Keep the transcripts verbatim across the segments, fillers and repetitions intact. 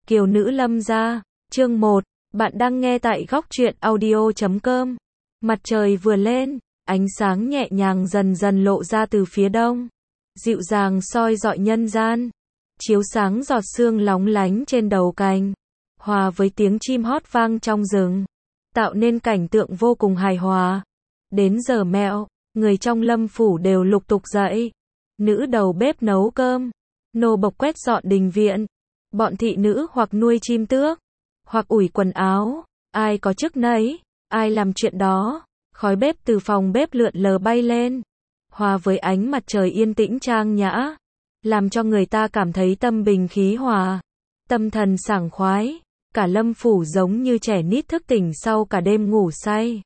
Kiều nữ Lâm gia, chương một, bạn đang nghe tại góc truyện audio chấm com. Mặt trời vừa lên, ánh sáng nhẹ nhàng dần dần lộ ra từ phía đông, dịu dàng soi rọi nhân gian, chiếu sáng giọt sương lóng lánh trên đầu cành, hòa với tiếng chim hót vang trong rừng, tạo nên cảnh tượng vô cùng hài hòa. Đến giờ mẹo, người trong Lâm phủ đều lục tục dậy, nữ đầu bếp nấu cơm, nô bộc quét dọn đình viện, bọn thị nữ hoặc nuôi chim tước, hoặc ủi quần áo, ai có chức nấy, ai làm chuyện đó. Khói bếp từ phòng bếp lượn lờ bay lên, hòa với ánh mặt trời yên tĩnh trang nhã, làm cho người ta cảm thấy tâm bình khí hòa, tâm thần sảng khoái, cả Lâm phủ giống như trẻ nít thức tỉnh sau cả đêm ngủ say.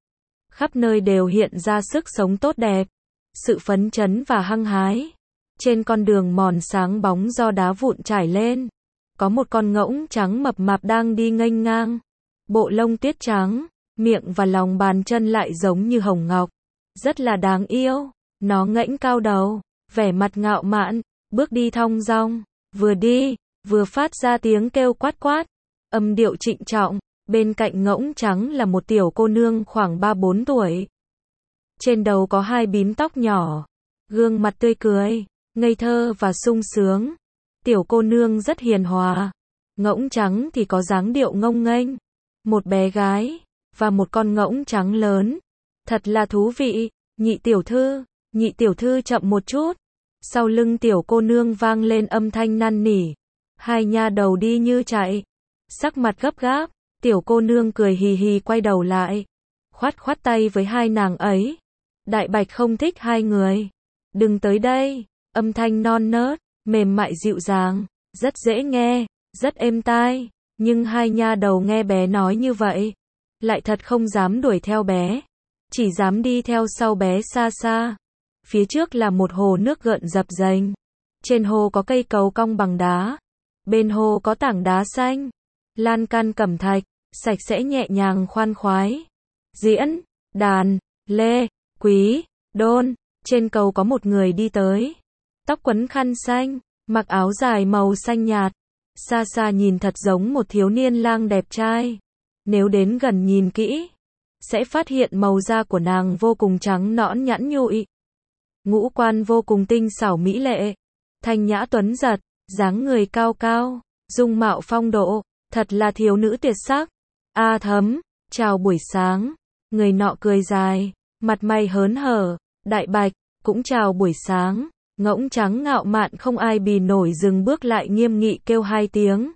Khắp nơi đều hiện ra sức sống tốt đẹp, sự phấn chấn và hăng hái. Trên con đường mòn sáng bóng do đá vụn trải lên, có một con ngỗng trắng mập mạp đang đi nghênh ngang, bộ lông tuyết trắng, miệng và lòng bàn chân lại giống như hồng ngọc, rất là đáng yêu. Nó ngẩng cao đầu, vẻ mặt ngạo mạn, bước đi thong dong, vừa đi, vừa phát ra tiếng kêu quát quát, âm điệu trịnh trọng. Bên cạnh ngỗng trắng là một tiểu cô nương khoảng ba bốn tuổi. Trên đầu có hai bím tóc nhỏ, gương mặt tươi cười, ngây thơ và sung sướng. Tiểu cô nương rất hiền hòa, ngỗng trắng thì có dáng điệu ngông nghênh. Một bé gái, và một con ngỗng trắng lớn. Thật là thú vị, nhị tiểu thư, nhị tiểu thư chậm một chút. Sau lưng tiểu cô nương vang lên âm thanh năn nỉ. Hai nha đầu đi như chạy, sắc mặt gấp gáp. Tiểu cô nương cười hì hì quay đầu lại, khoát khoát tay với hai nàng ấy. Đại Bạch không thích hai người. Đừng tới đây, âm thanh non nớt, mềm mại dịu dàng, rất dễ nghe, rất êm tai. Nhưng hai nha đầu nghe bé nói như vậy, lại thật không dám đuổi theo bé, chỉ dám đi theo sau bé xa xa. Phía trước là một hồ nước gợn dập dềnh. Trên hồ có cây cầu cong bằng đá, bên hồ có tảng đá xanh, lan can cẩm thạch, sạch sẽ nhẹ nhàng khoan khoái. Diễn, đàn, lê, quý, đôn. Trên cầu có một người đi tới, tóc quấn khăn xanh, mặc áo dài màu xanh nhạt, xa xa nhìn thật giống một thiếu niên lang đẹp trai. Nếu đến gần nhìn kỹ, sẽ phát hiện màu da của nàng vô cùng trắng nõn nhẵn nhụi, ngũ quan vô cùng tinh xảo mỹ lệ, thanh nhã tuấn giật, dáng người cao cao, dung mạo phong độ, thật là thiếu nữ tuyệt sắc. A Thấm, chào buổi sáng. Người nọ cười dài, mặt mày hớn hở. Đại Bạch, cũng chào buổi sáng. Ngỗng trắng ngạo mạn không ai bì nổi dừng bước lại nghiêm nghị kêu hai tiếng,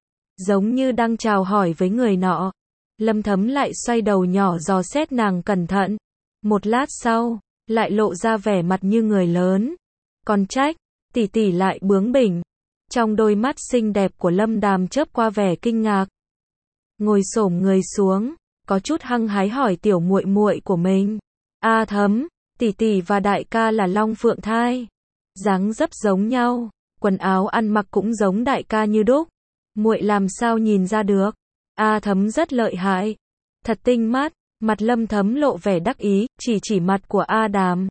giống như đang chào hỏi với người nọ. Lâm Thấm lại xoay đầu nhỏ dò xét nàng cẩn thận. Một lát sau, lại lộ ra vẻ mặt như người lớn. Còn trách, tỷ tỷ lại bướng bỉnh. Trong đôi mắt xinh đẹp của Lâm Đàm chớp qua vẻ kinh ngạc. Ngồi xổm người xuống, có chút hăng hái hỏi tiểu muội muội của mình. A Thấm, tỷ tỷ và đại ca là long phượng thai, dáng dấp giống nhau, quần áo ăn mặc cũng giống đại ca như đúc. Muội làm sao nhìn ra được? A Thấm rất lợi hại, thật tinh mắt. Mặt Lâm Thấm lộ vẻ đắc ý, chỉ chỉ mặt của A Đàm.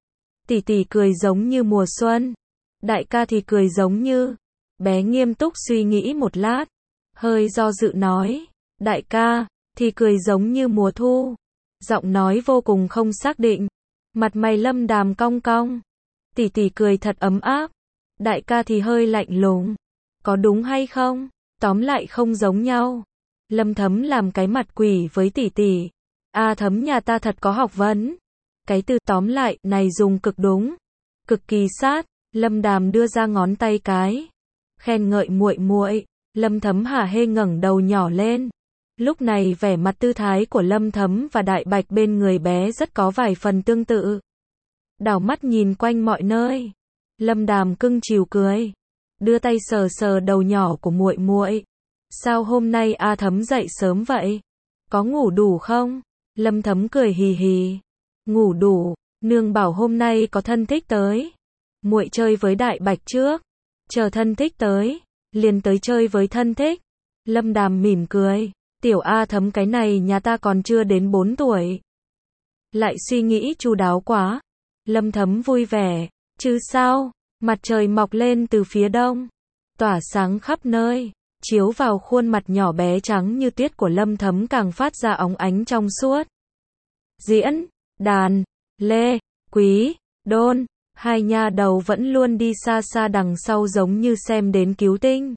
Tỷ tỷ cười giống như mùa xuân, đại ca thì cười giống như. Bé nghiêm túc suy nghĩ một lát, hơi do dự nói, đại ca thì cười giống như mùa thu. Giọng nói vô cùng không xác định. Mặt mày Lâm Đàm cong cong. Tỷ tỷ cười thật ấm áp, đại ca thì hơi lạnh lùng. Có đúng hay không? Tóm lại không giống nhau. Lâm Thấm làm cái mặt quỷ với tỷ tỷ. A Thấm nhà ta thật có học vấn. Cái từ tóm lại này dùng cực đúng, cực kỳ sát. Lâm Đàm đưa ra ngón tay cái, khen ngợi muội muội. Lâm Thấm hả hê ngẩng đầu nhỏ lên. Lúc này vẻ mặt tư thái của Lâm Thấm và Đại Bạch bên người bé rất có vài phần tương tự. Đảo mắt nhìn quanh mọi nơi, Lâm Đàm cưng chiều cười, đưa tay sờ sờ đầu nhỏ của muội muội. Sao hôm nay A Thấm dậy sớm vậy? Có ngủ đủ không? Lâm Thấm cười hì hì. Ngủ đủ, nương bảo hôm nay có thân thích tới, muội chơi với Đại Bạch trước, chờ thân thích tới, liền tới chơi với thân thích. Lâm Đàm mỉm cười. Tiểu A Thấm cái này nhà ta còn chưa đến bốn tuổi. Lại suy nghĩ chu đáo quá. Lâm Thấm vui vẻ. Chứ sao? Mặt trời mọc lên từ phía đông, tỏa sáng khắp nơi. chiếu vào khuôn mặt nhỏ bé trắng như tuyết của Lâm Thấm càng phát ra óng ánh trong suốt. Diễn, đàn, lê, quý, đôn, hai nha đầu vẫn luôn đi xa xa đằng sau giống như xem đến cứu tinh.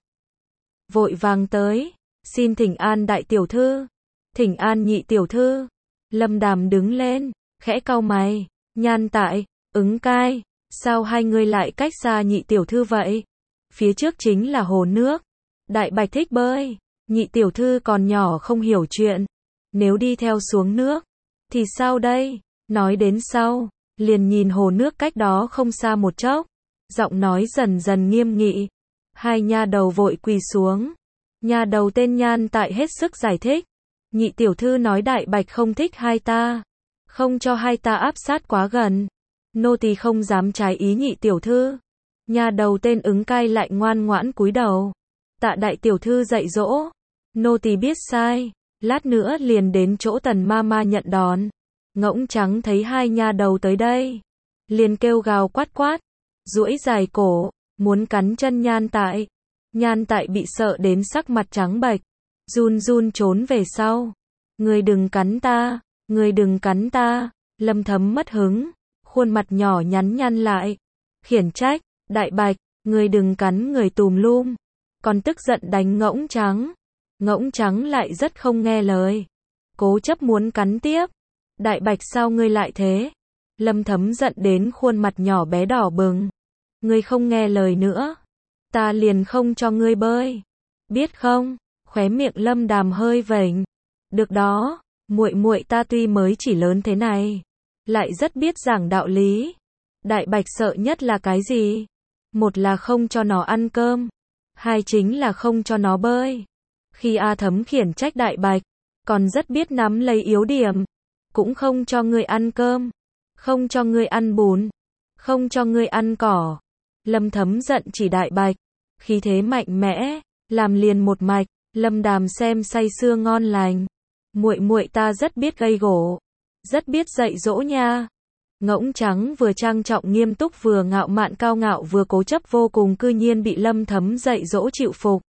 Vội vàng tới, xin thỉnh an đại tiểu thư, thỉnh an nhị tiểu thư. Lâm Đàm đứng lên, khẽ cau mày, Nhan Tại, Ứng Cai, sao hai người lại cách xa nhị tiểu thư vậy? Phía trước chính là hồ nước, Đại Bạch thích bơi, nhị tiểu thư còn nhỏ không hiểu chuyện, nếu đi theo xuống nước, thì sao đây? Nói đến sau, liền nhìn hồ nước cách đó không xa một chốc, giọng nói dần dần nghiêm nghị. Hai nha đầu vội quỳ xuống. Nha đầu tên Nhan Tại hết sức giải thích. Nhị tiểu thư nói Đại Bạch không thích hai ta, không cho hai ta áp sát quá gần. Nô tỳ không dám trái ý nhị tiểu thư. Nha đầu tên Ứng Cai lại ngoan ngoãn cúi đầu. Tạ đại tiểu thư dạy dỗ. Nô tỳ biết sai, lát nữa liền đến chỗ Tần ma ma nhận đón. Ngỗng Trắng thấy hai nha đầu tới đây, liền kêu gào quát quát, duỗi dài cổ, muốn cắn chân Nhan Tại. Nhan Tại bị sợ đến sắc mặt trắng bệch, run run trốn về sau. Người đừng cắn ta, người đừng cắn ta. Lâm Thấm mất hứng, khuôn mặt nhỏ nhắn nhăn lại, khiển trách, Đại Bạch, người đừng cắn người tùm lum, còn tức giận đánh Ngỗng Trắng. Ngỗng Trắng lại rất không nghe lời, cố chấp muốn cắn tiếp. Đại Bạch sao ngươi lại thế? Lâm Thấm giận đến khuôn mặt nhỏ bé đỏ bừng. Ngươi không nghe lời nữa, ta liền không cho ngươi bơi, biết không? Khóe miệng Lâm Đàm hơi vểnh. Được đó, muội muội ta tuy mới chỉ lớn thế này, lại rất biết giảng đạo lý. Đại Bạch sợ nhất là cái gì? Một là không cho nó ăn cơm, hai chính là không cho nó bơi. Khi A Thấm khiển trách Đại Bạch, còn rất biết nắm lấy yếu điểm. Cũng không cho ngươi ăn cơm, không cho ngươi ăn bùn, không cho ngươi ăn cỏ. Lâm Thấm giận chỉ Đại Bạch, khí thế mạnh mẽ, làm liền một mạch. Lâm Đàm xem say sưa ngon lành. Muội muội ta rất biết gây gổ, rất biết dạy dỗ nha. Ngỗng Trắng vừa trang trọng nghiêm túc vừa ngạo mạn cao ngạo vừa cố chấp vô cùng, cư nhiên bị Lâm Thấm dạy dỗ chịu phục.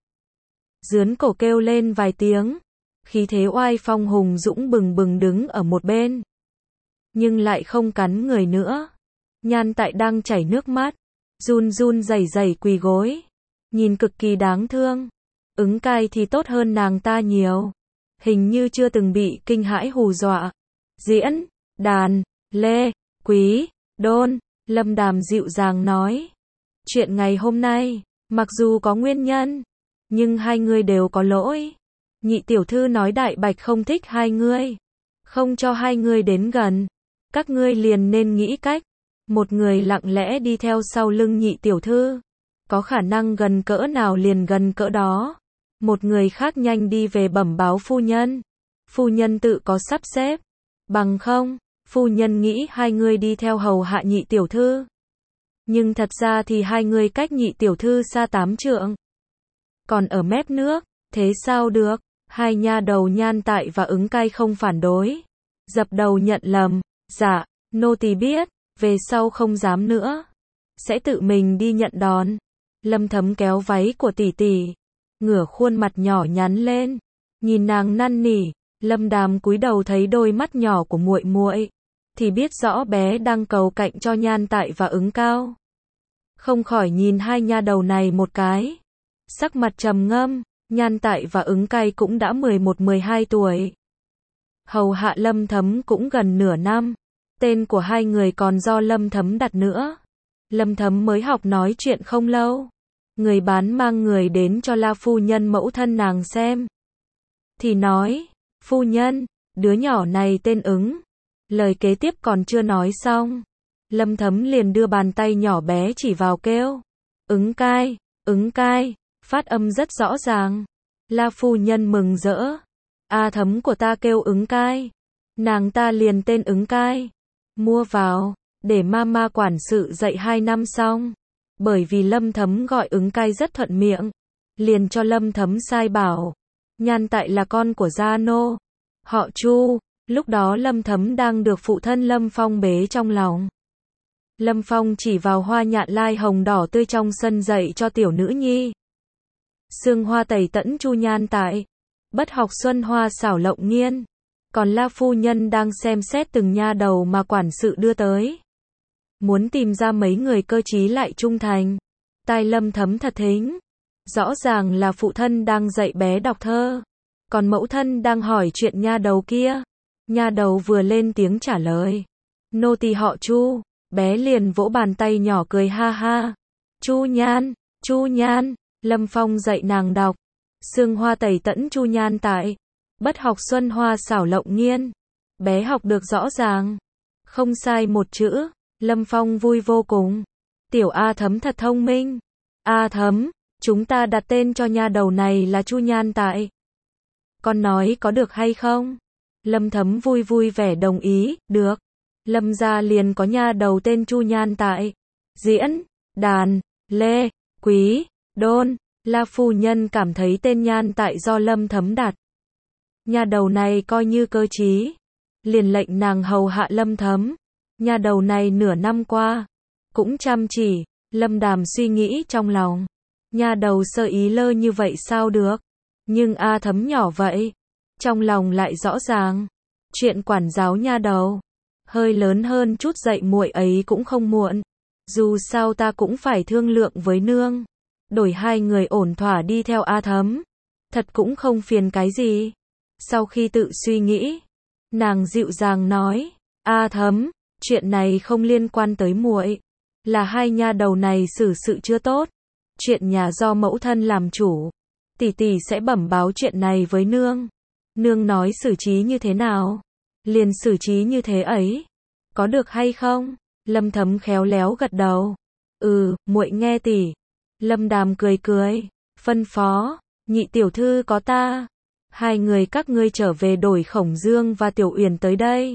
Dướn cổ kêu lên vài tiếng, khí thế oai phong hùng dũng bừng bừng đứng ở một bên, nhưng lại không cắn người nữa. Nhan Tại đang chảy nước mắt, run run rẩy rẩy quỳ gối, nhìn cực kỳ đáng thương. Ứng Cai thì tốt hơn nàng ta nhiều, hình như chưa từng bị kinh hãi hù dọa. Diễn, đàn, lê, quý, đôn, Lâm Đàm dịu dàng nói. Chuyện ngày hôm nay, mặc dù có nguyên nhân, nhưng hai người đều có lỗi. Nhị tiểu thư nói Đại Bạch không thích hai ngươi, không cho hai ngươi đến gần. Các ngươi liền nên nghĩ cách. Một người lặng lẽ đi theo sau lưng nhị tiểu thư, có khả năng gần cỡ nào liền gần cỡ đó. Một người khác nhanh đi về bẩm báo phu nhân. Phu nhân tự có sắp xếp. Bằng không, phu nhân nghĩ hai người đi theo hầu hạ nhị tiểu thư. Nhưng thật ra thì hai người cách nhị tiểu thư xa tám trượng, còn ở mép nước, thế sao được? Hai nha đầu Nhan Tại và Ứng Cai không phản đối, dập đầu nhận lầm. Dạ, nô tỳ biết, về sau không dám nữa, sẽ tự mình đi nhận đón. Lâm Thấm kéo váy của tỷ tỷ, ngửa khuôn mặt nhỏ nhắn lên, nhìn nàng năn nỉ. Lâm Đàm cúi đầu thấy đôi mắt nhỏ của muội muội, thì biết rõ bé đang cầu cạnh cho Nhan Tại và Ứng Cao. Không khỏi nhìn hai nha đầu này một cái, sắc mặt trầm ngâm. Nhan Tại và Ứng Cai cũng đã mười một mười hai tuổi, hầu hạ Lâm Thấm cũng gần nửa năm. Tên của hai người còn do Lâm Thấm đặt nữa. Lâm Thấm mới học nói chuyện không lâu, người bán mang người đến cho La phu nhân mẫu thân nàng xem, thì nói, phu nhân, đứa nhỏ này tên Ứng. Lời kế tiếp còn chưa nói xong, Lâm Thấm liền đưa bàn tay nhỏ bé chỉ vào kêu, Ứng Cai, Ứng Cai, phát âm rất rõ ràng. La phu nhân mừng rỡ, A Thấm của ta kêu Ứng Cai, nàng ta liền tên Ứng Cai. Mua vào, để mama quản sự dạy hai năm xong. Bởi vì Lâm Thấm gọi Ứng Cai rất thuận miệng, liền cho Lâm Thấm sai bảo. Nhan Tại là con của gia nô, họ Chu. Lúc đó Lâm Thấm đang được phụ thân Lâm Phong bế trong lòng. Lâm Phong chỉ vào hoa nhạn lai hồng đỏ tươi trong sân dạy cho tiểu nữ nhi. Sương hoa tẩy tẫn chu nhan tại, bất học xuân hoa xảo lộng nghiên. Còn La phu nhân đang xem xét từng nha đầu mà quản sự đưa tới. Muốn tìm ra mấy người cơ trí lại trung thành. Tai Lâm Thấm thật thính. Rõ ràng là phụ thân đang dạy bé đọc thơ. Còn mẫu thân đang hỏi chuyện nha đầu kia. Nha đầu vừa lên tiếng trả lời. Nô tỳ họ Chu. Bé liền vỗ bàn tay nhỏ cười ha ha. Chu Nhan, Chu Nhan. Lâm Phong dạy nàng đọc. Sương hoa tẩy tẫn chu nhan tại, bất học xuân hoa xảo lộng nghiên. Bé học được rõ ràng, không sai một chữ. Lâm Phong vui vô cùng. Tiểu A Thấm thật thông minh. A Thấm, chúng ta đặt tên cho nha đầu này là Chu Nhan tại. Con nói có được hay không? Lâm Thấm vui vui vẻ đồng ý. Được. Lâm gia liền có nha đầu tên Chu Nhan tại. Diễn, đàn, lê, quý, đôn. La phu nhân cảm thấy tên Nhan tại do Lâm Thấm đặt. Nha đầu này coi như cơ trí, liền lệnh nàng hầu hạ Lâm Thấm. Nha đầu này nửa năm qua cũng chăm chỉ. Lâm Đàm suy nghĩ trong lòng, nha đầu sơ ý lơ như vậy sao được? Nhưng A Thấm nhỏ vậy, trong lòng lại rõ ràng, chuyện quản giáo nha đầu hơi lớn hơn chút dạy muội ấy cũng không muộn. Dù sao ta cũng phải thương lượng với nương, đổi hai người ổn thỏa đi theo A Thấm, thật cũng không phiền cái gì. Sau khi tự suy nghĩ, nàng dịu dàng nói, A Thấm, chuyện này không liên quan tới muội, là hai nha đầu này xử sự chưa tốt, chuyện nhà do mẫu thân làm chủ, tỷ tỷ sẽ bẩm báo chuyện này với nương. Nương nói xử trí như thế nào, liền xử trí như thế ấy, có được hay không? Lâm Thấm khéo léo gật đầu. Ừ, muội nghe tỷ. Lâm Đàm cười cười, phân phó, nhị tiểu thư có ta, hai người các ngươi trở về đổi Khổng Dương và Tiểu Uyển tới đây.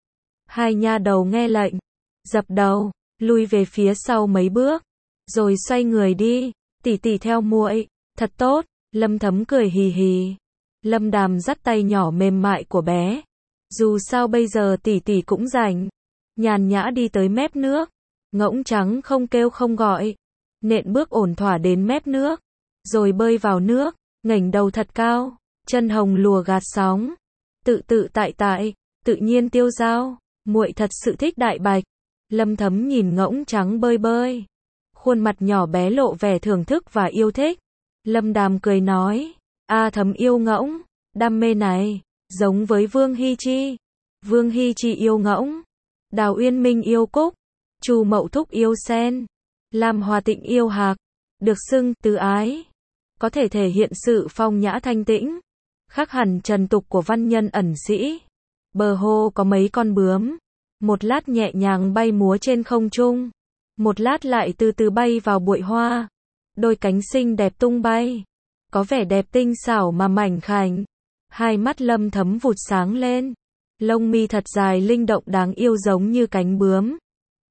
Hai nha đầu nghe lệnh, dập đầu, lui về phía sau mấy bước, rồi xoay người đi. Tỷ tỷ theo muội, thật tốt. Lâm Thấm cười hì hì. Lâm Đàm dắt tay nhỏ mềm mại của bé. Dù sao bây giờ tỷ tỷ cũng rảnh. Nhàn nhã đi tới mép nước. Ngỗng trắng không kêu không gọi, nện bước ổn thỏa đến mép nước, rồi bơi vào nước, ngẩng đầu thật cao, chân hồng lùa gạt sóng, tự tự tại tại, tự nhiên tiêu dao. Muội thật sự thích Đại Bạch. Lâm Thấm nhìn ngỗng trắng bơi bơi, khuôn mặt nhỏ bé lộ vẻ thưởng thức và yêu thích. Lâm Đàm cười nói, A Thấm yêu ngỗng, đam mê này giống với Vương Hi Chi. Vương Hi Chi yêu ngỗng, Đào Uyên Minh yêu cúc, Chu Mậu Thúc yêu sen, Lam Hòa Tịnh yêu hạc, được xưng từ ái, có thể thể hiện sự phong nhã thanh tĩnh, khác hẳn trần tục của văn nhân ẩn sĩ. Bờ hồ có mấy con bướm, một lát nhẹ nhàng bay múa trên không trung, một lát lại từ từ bay vào bụi hoa, đôi cánh xinh đẹp tung bay, có vẻ đẹp tinh xảo mà mảnh khảnh. Hai mắt Lâm Thấm vụt sáng lên, lông mi thật dài linh động đáng yêu giống như cánh bướm.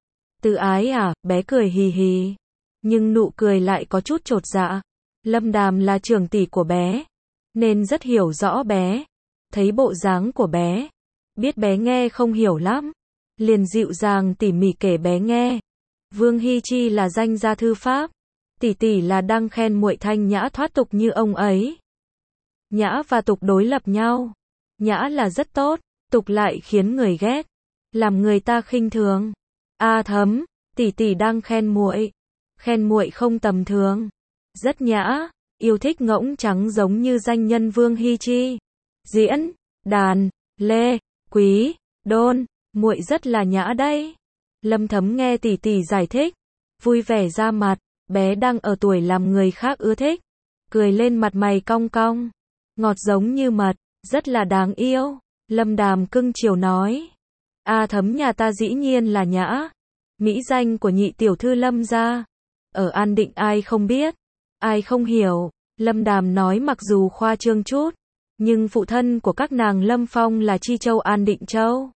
Từ ái à? Bé cười hì hì, nhưng nụ cười lại có chút chột dạ. Lâm Đàm là trưởng tỷ của bé, nên rất hiểu rõ bé. Thấy bộ dáng của bé, biết bé nghe không hiểu lắm, liền dịu dàng tỉ mỉ kể bé nghe. Vương Hi Chi là danh gia thư pháp, tỷ tỷ là đang khen muội thanh nhã thoát tục như ông ấy. Nhã và tục đối lập nhau, nhã là rất tốt, tục lại khiến người ghét, làm người ta khinh thường. A Thấm, tỷ tỷ đang khen muội, khen muội không tầm thường, rất nhã, yêu thích ngỗng trắng giống như danh nhân Vương Hi Chi. Diễn, đàn, lê, quý, đôn, muội rất là nhã đấy. Lâm Thấm nghe tỷ tỷ giải thích, vui vẻ ra mặt. Bé đang ở tuổi làm người khác ưa thích, cười lên mặt mày cong cong, ngọt giống như mật, rất là đáng yêu. Lâm Đàm cưng chiều nói, A Thấm nhà ta dĩ nhiên là nhã, mỹ danh của nhị tiểu thư Lâm gia, ở An Định ai không biết, ai không hiểu. Lâm Đàm nói mặc dù khoa trương chút, nhưng phụ thân của các nàng Lâm Phong là Chi Châu An Định Châu,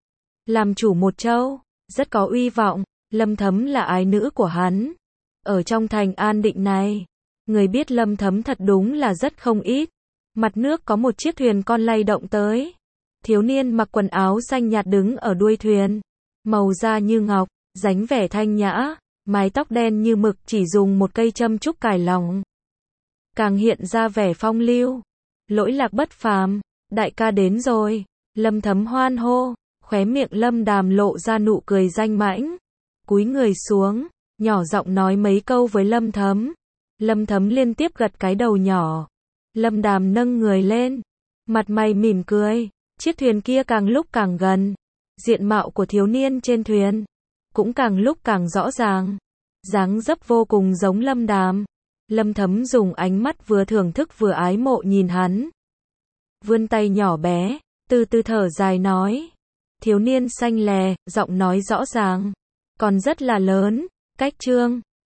làm chủ một châu, rất có uy vọng. Lâm Thấm là ái nữ của hắn. Ở trong thành An Định này, người biết Lâm Thấm thật đúng là rất không ít. Mặt nước có một chiếc thuyền con lay động tới. Thiếu niên mặc quần áo xanh nhạt đứng ở đuôi thuyền, màu da như ngọc, dáng vẻ thanh nhã, mái tóc đen như mực, chỉ dùng một cây châm trúc cài lòng. càng hiện ra vẻ phong lưu. Lỗi lạc bất phàm, đại ca đến rồi. Lâm Thấm hoan hô, khóe miệng Lâm Đàm lộ ra nụ cười danh mãnh. Cúi người xuống, nhỏ giọng nói mấy câu với Lâm Thấm. Lâm Thấm liên tiếp gật cái đầu nhỏ. Lâm Đàm nâng người lên, mặt mày mỉm cười. Chiếc thuyền kia càng lúc càng gần. Diện mạo của thiếu niên trên thuyền cũng càng lúc càng rõ ràng. Dáng dấp vô cùng giống Lâm Đàm. Lâm Thấm dùng ánh mắt vừa thưởng thức vừa ái mộ nhìn hắn. Vươn tay nhỏ bé, từ từ thở dài nói. Thiếu niên xanh lè, giọng nói rõ ràng, còn rất là lớn. Cách Trương